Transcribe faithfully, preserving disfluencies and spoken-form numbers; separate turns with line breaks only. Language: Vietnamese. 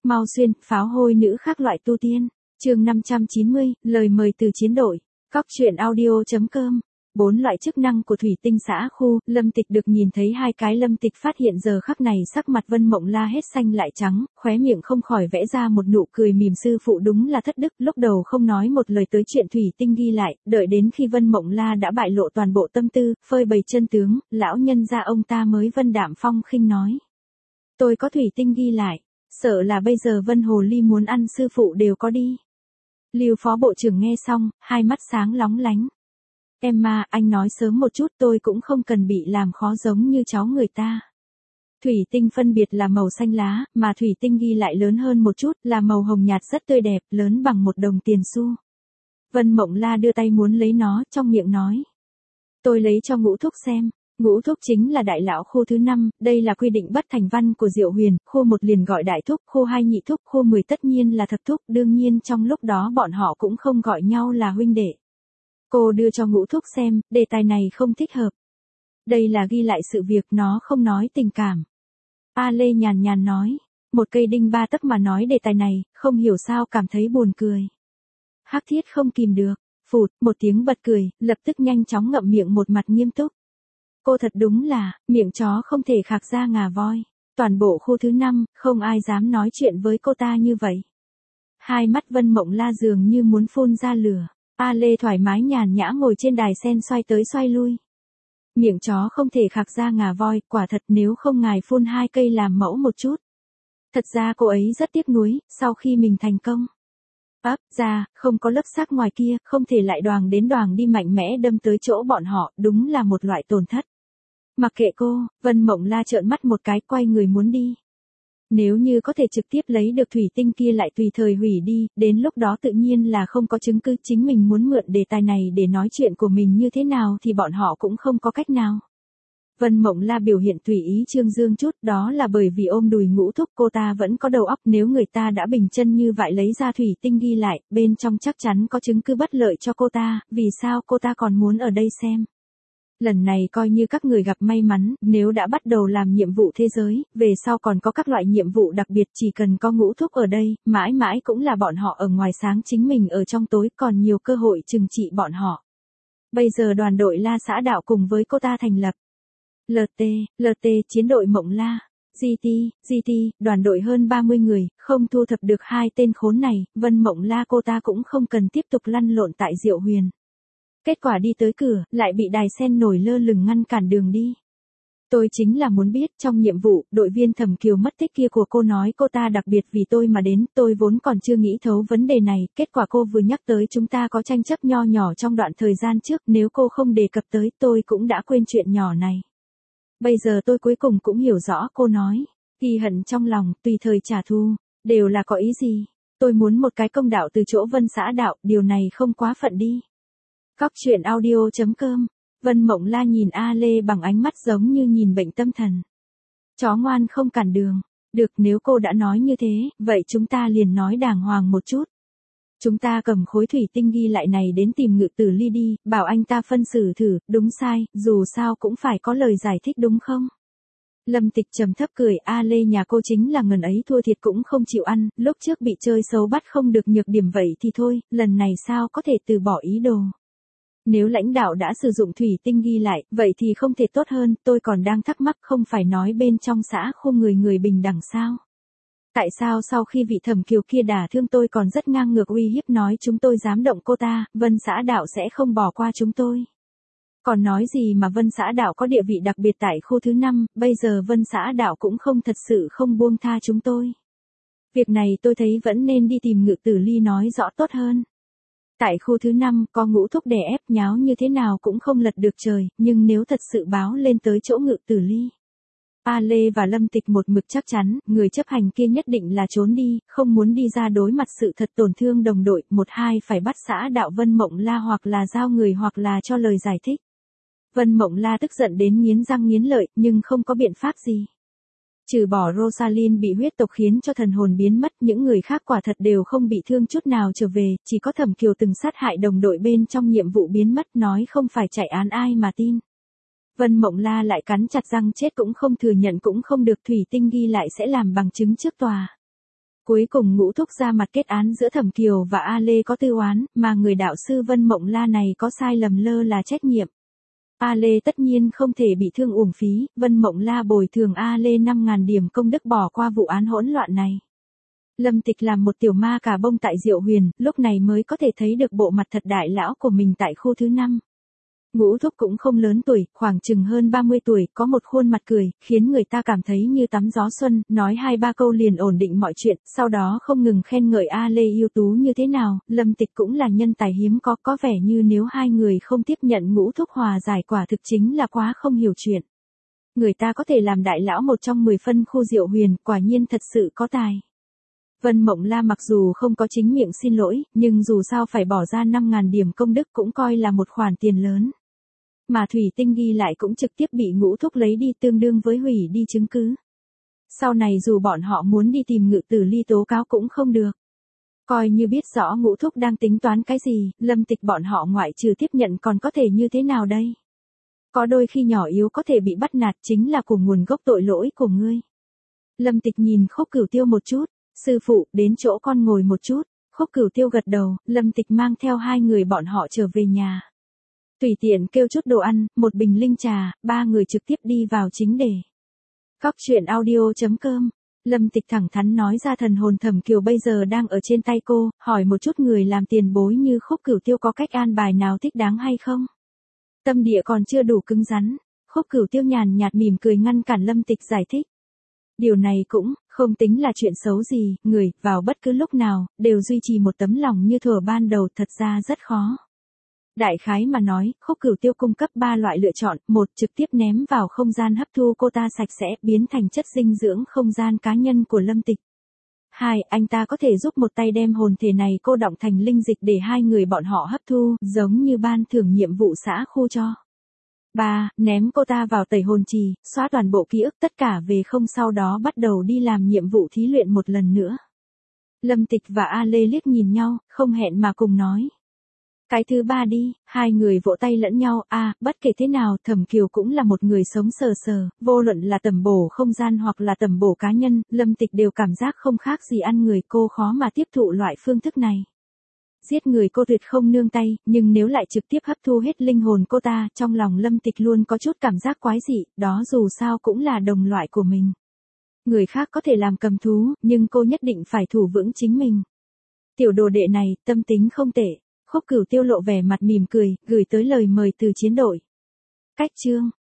mau xuyên, pháo hôi nữ khác loại tu tiên. Chương năm trăm chín mươi, lời mời từ chiến đội. Cóc truyện audio chấm com. Bốn loại chức năng của thủy tinh xã khu. Lâm Tịch được nhìn thấy hai cái. Lâm Tịch phát hiện giờ khắc này sắc mặt Vân Mộng La hết xanh lại trắng, khóe miệng không khỏi vẽ ra một nụ cười mỉm. Sư phụ đúng là thất đức, lúc đầu không nói một lời tới chuyện thủy tinh ghi lại, đợi đến khi Vân Mộng La đã bại lộ toàn bộ tâm tư, phơi bày chân tướng, lão nhân gia ông ta mới vân đạm phong khinh nói: tôi có thủy tinh ghi lại, sợ là bây giờ Vân Hồ Ly muốn ăn sư phụ đều có đi. Lưu phó bộ trưởng nghe xong, hai mắt sáng lóng lánh. Emma, anh nói sớm một chút, tôi cũng không cần bị làm khó giống như cháu người ta. Thủy tinh phân biệt là màu xanh lá, mà thủy tinh ghi lại lớn hơn một chút, là màu hồng nhạt rất tươi đẹp, lớn bằng một đồng tiền xu. Vân Mộng La đưa tay muốn lấy nó, trong miệng nói: tôi lấy cho Ngũ Thúc xem. Ngũ Thúc chính là đại lão khu thứ năm, đây là quy định bất thành văn của Diệu Huyền, khu một liền gọi đại thúc, khu hai nhị thúc, khu mười tất nhiên là thập thúc, đương nhiên trong lúc đó bọn họ cũng không gọi nhau là huynh đệ. Cô đưa cho Ngũ Thúc xem, đề tài này không thích hợp. Đây là ghi lại sự việc, nó không nói tình cảm. A Lê nhàn nhàn nói, một cây đinh ba tấc mà nói đề tài này, không hiểu sao cảm thấy buồn cười. Hắc Thiết không kìm được, phụt, một tiếng bật cười, lập tức nhanh chóng ngậm miệng một mặt nghiêm túc. Cô thật đúng là, miệng chó không thể khạc ra ngà voi. Toàn bộ khu thứ năm, không ai dám nói chuyện với cô ta như vậy. Hai mắt Vân Mộng La dường như muốn phun ra lửa. A Lê thoải mái nhàn nhã ngồi trên đài sen xoay tới xoay lui. Miệng chó không thể khạc ra ngà voi, quả thật nếu không ngài phun hai cây làm mẫu một chút. Thật ra cô ấy rất tiếc nuối, sau khi mình thành công. Ấp ra, không có lớp xác ngoài kia, không thể lại đoàng đến đoàng đi mạnh mẽ đâm tới chỗ bọn họ, đúng là một loại tổn thất. Mặc kệ cô, Vân Mộng La trợn mắt một cái quay người muốn đi. Nếu như có thể trực tiếp lấy được thủy tinh kia lại tùy thời hủy đi, đến lúc đó tự nhiên là không có chứng cứ, chính mình muốn mượn đề tài này để nói chuyện của mình như thế nào thì bọn họ cũng không có cách nào. Vân Mộng La biểu hiện tùy ý trương dương chút, đó là bởi vì ôm đùi Ngũ Thúc cô ta vẫn có đầu óc, nếu người ta đã bình chân như vậy lấy ra thủy tinh ghi lại, bên trong chắc chắn có chứng cứ bất lợi cho cô ta, vì sao cô ta còn muốn ở đây xem. Lần này coi như các người gặp may mắn, nếu đã bắt đầu làm nhiệm vụ thế giới, về sau còn có các loại nhiệm vụ đặc biệt, chỉ cần có Ngũ Thúc ở đây, mãi mãi cũng là bọn họ ở ngoài sáng chính mình ở trong tối, còn nhiều cơ hội trừng trị bọn họ. Bây giờ đoàn đội La Xã Đạo cùng với cô ta thành lập lờ tê, lờ tê chiến đội Mộng La, giê tê, giê tê, đoàn đội hơn ba mươi người, không thu thập được hai tên khốn này, Vân Mộng La cô ta cũng không cần tiếp tục lăn lộn tại Diệu Huyền. Kết quả đi tới cửa, lại bị đài sen nổi lơ lửng ngăn cản đường đi. Tôi chính là muốn biết, trong nhiệm vụ, đội viên Thẩm Kiều mất tích kia của cô nói cô ta đặc biệt vì tôi mà đến, tôi vốn còn chưa nghĩ thấu vấn đề này, kết quả cô vừa nhắc tới chúng ta có tranh chấp nho nhỏ trong đoạn thời gian trước, nếu cô không đề cập tới tôi cũng đã quên chuyện nhỏ này. Bây giờ tôi cuối cùng cũng hiểu rõ cô nói, ghi hận trong lòng, tùy thời trả thù, đều là có ý gì. Tôi muốn một cái công đạo từ chỗ Vân Xã Đạo, điều này không quá phận đi. Cóc truyện audio chấm com. Vân Mộng La nhìn A Lê bằng ánh mắt giống như nhìn bệnh tâm thần. Chó ngoan không cản đường. Được, nếu cô đã nói như thế, vậy chúng ta liền nói đàng hoàng một chút. Chúng ta cầm khối thủy tinh ghi lại này đến tìm Ngự Tử Ly đi, bảo anh ta phân xử thử, đúng sai, dù sao cũng phải có lời giải thích đúng không? Lâm Tịch trầm thấp cười, A Lê nhà cô chính là ngần ấy thua thiệt cũng không chịu ăn, lúc trước bị chơi xấu bắt không được nhược điểm vậy thì thôi, lần này sao có thể từ bỏ ý đồ. Nếu lãnh đạo đã sử dụng thủy tinh ghi lại, vậy thì không thể tốt hơn, tôi còn đang thắc mắc không phải nói bên trong xã khu người người bình đẳng sao? Tại sao sau khi vị Thẩm Kiều kia đả thương tôi còn rất ngang ngược uy hiếp nói chúng tôi dám động cô ta, Vân Xã Đạo sẽ không bỏ qua chúng tôi? Còn nói gì mà Vân Xã Đạo có địa vị đặc biệt tại khu thứ năm, bây giờ Vân Xã Đạo cũng không thật sự không buông tha chúng tôi. Việc này tôi thấy vẫn nên đi tìm Ngự Tử Ly nói rõ tốt hơn. Tại khu thứ năm, có Ngũ Thúc đè ép nháo như thế nào cũng không lật được trời, nhưng nếu thật sự báo lên tới chỗ Ngự Tử Ly. A Lê và Lâm Tịch một mực chắc chắn, người chấp hành kia nhất định là trốn đi, không muốn đi ra đối mặt sự thật tổn thương đồng đội, một hai phải bắt Xã Đạo Vân Mộng La hoặc là giao người hoặc là cho lời giải thích. Vân Mộng La tức giận đến nghiến răng nghiến lợi, nhưng không có biện pháp gì. Trừ bỏ Rosalind bị huyết tộc khiến cho thần hồn biến mất, những người khác quả thật đều không bị thương chút nào trở về, chỉ có Thẩm Kiều từng sát hại đồng đội bên trong nhiệm vụ biến mất, nói không phải chạy án ai mà tin. Vân Mộng La lại cắn chặt răng chết cũng không thừa nhận cũng không được, thủy tinh ghi lại sẽ làm bằng chứng trước tòa. Cuối cùng Ngũ Thúc ra mặt kết án giữa Thẩm Kiều và A Lê có tư oán, mà người đạo sư Vân Mộng La này có sai lầm lơ là trách nhiệm. A Lê tất nhiên không thể bị thương uổng phí, Vân Mộng La bồi thường A Lê năm nghìn điểm công đức bỏ qua vụ án hỗn loạn này. Lâm Tịch làm một tiểu ma cà bông tại Diệu Huyền, lúc này mới có thể thấy được bộ mặt thật đại lão của mình tại khu thứ năm. Ngũ Thúc cũng không lớn tuổi, khoảng chừng hơn ba mươi tuổi, có một khuôn mặt cười, khiến người ta cảm thấy như tắm gió xuân, nói hai ba câu liền ổn định mọi chuyện, sau đó không ngừng khen ngợi A Lê ưu tú như thế nào, Lâm Tịch cũng là nhân tài hiếm có, có vẻ như nếu hai người không tiếp nhận Ngũ Thúc hòa giải quả thực chính là quá không hiểu chuyện. Người ta có thể làm đại lão một trong mười phân khu Diệu Huyền, quả nhiên thật sự có tài. Vân Mộng La mặc dù không có chính miệng xin lỗi, nhưng dù sao phải bỏ ra năm nghìn điểm công đức cũng coi là một khoản tiền lớn. Mà thủy tinh ghi lại cũng trực tiếp bị Ngũ Thúc lấy đi, tương đương với hủy đi chứng cứ. Sau này dù bọn họ muốn đi tìm Ngự Tử Ly tố cáo cũng không được. Coi như biết rõ Ngũ Thúc đang tính toán cái gì, Lâm Tịch bọn họ ngoại trừ tiếp nhận còn có thể như thế nào đây? Có đôi khi nhỏ yếu có thể bị bắt nạt chính là của nguồn gốc tội lỗi của ngươi. Lâm Tịch nhìn Khúc Cửu Tiêu một chút, sư phụ, đến chỗ con ngồi một chút. Khúc Cửu Tiêu gật đầu, Lâm Tịch mang theo hai người bọn họ trở về nhà. Tùy tiện kêu chút đồ ăn, một bình linh trà, ba người trực tiếp đi vào chính đề. Góc truyện audio chấm com. Lâm Tịch thẳng thắn nói ra thần hồn Thẩm Kiều bây giờ đang ở trên tay cô, hỏi một chút người làm tiền bối như Khúc Cửu Tiêu có cách an bài nào thích đáng hay không. Tâm địa còn chưa đủ cứng rắn, Khúc Cửu Tiêu nhàn nhạt mỉm cười ngăn cản Lâm Tịch giải thích. Điều này cũng không tính là chuyện xấu gì, người vào bất cứ lúc nào đều duy trì một tấm lòng như thuở ban đầu thật ra rất khó. Đại khái mà nói, Khúc Cửu Tiêu cung cấp ba loại lựa chọn, một trực tiếp ném vào không gian hấp thu cô ta sạch sẽ, biến thành chất dinh dưỡng không gian cá nhân của Lâm Tịch. Hai, anh ta có thể giúp một tay đem hồn thể này cô đọng thành linh dịch để hai người bọn họ hấp thu, giống như ban thưởng nhiệm vụ xã khu cho. Ba, ném cô ta vào tẩy hồn trì, xóa toàn bộ ký ức tất cả về không, sau đó bắt đầu đi làm nhiệm vụ thí luyện một lần nữa. Lâm Tịch và A Lê liếc nhìn nhau, không hẹn mà cùng nói. Cái thứ ba đi, hai người vỗ tay lẫn nhau, a à, bất kể thế nào, Thẩm Kiều cũng là một người sống sờ sờ, vô luận là tầm bổ không gian hoặc là tầm bổ cá nhân, Lâm Tịch đều cảm giác không khác gì ăn người, cô khó mà tiếp thụ loại phương thức này. Giết người cô tuyệt không nương tay, nhưng nếu lại trực tiếp hấp thu hết linh hồn cô ta, trong lòng Lâm Tịch luôn có chút cảm giác quái dị, đó dù sao cũng là đồng loại của mình. Người khác có thể làm cầm thú, nhưng cô nhất định phải thủ vững chính mình. Tiểu đồ đệ này, tâm tính không tệ. Khúc Cửu Tiêu lộ vẻ mặt mỉm cười, gửi tới lời mời từ chiến đội. Cách chương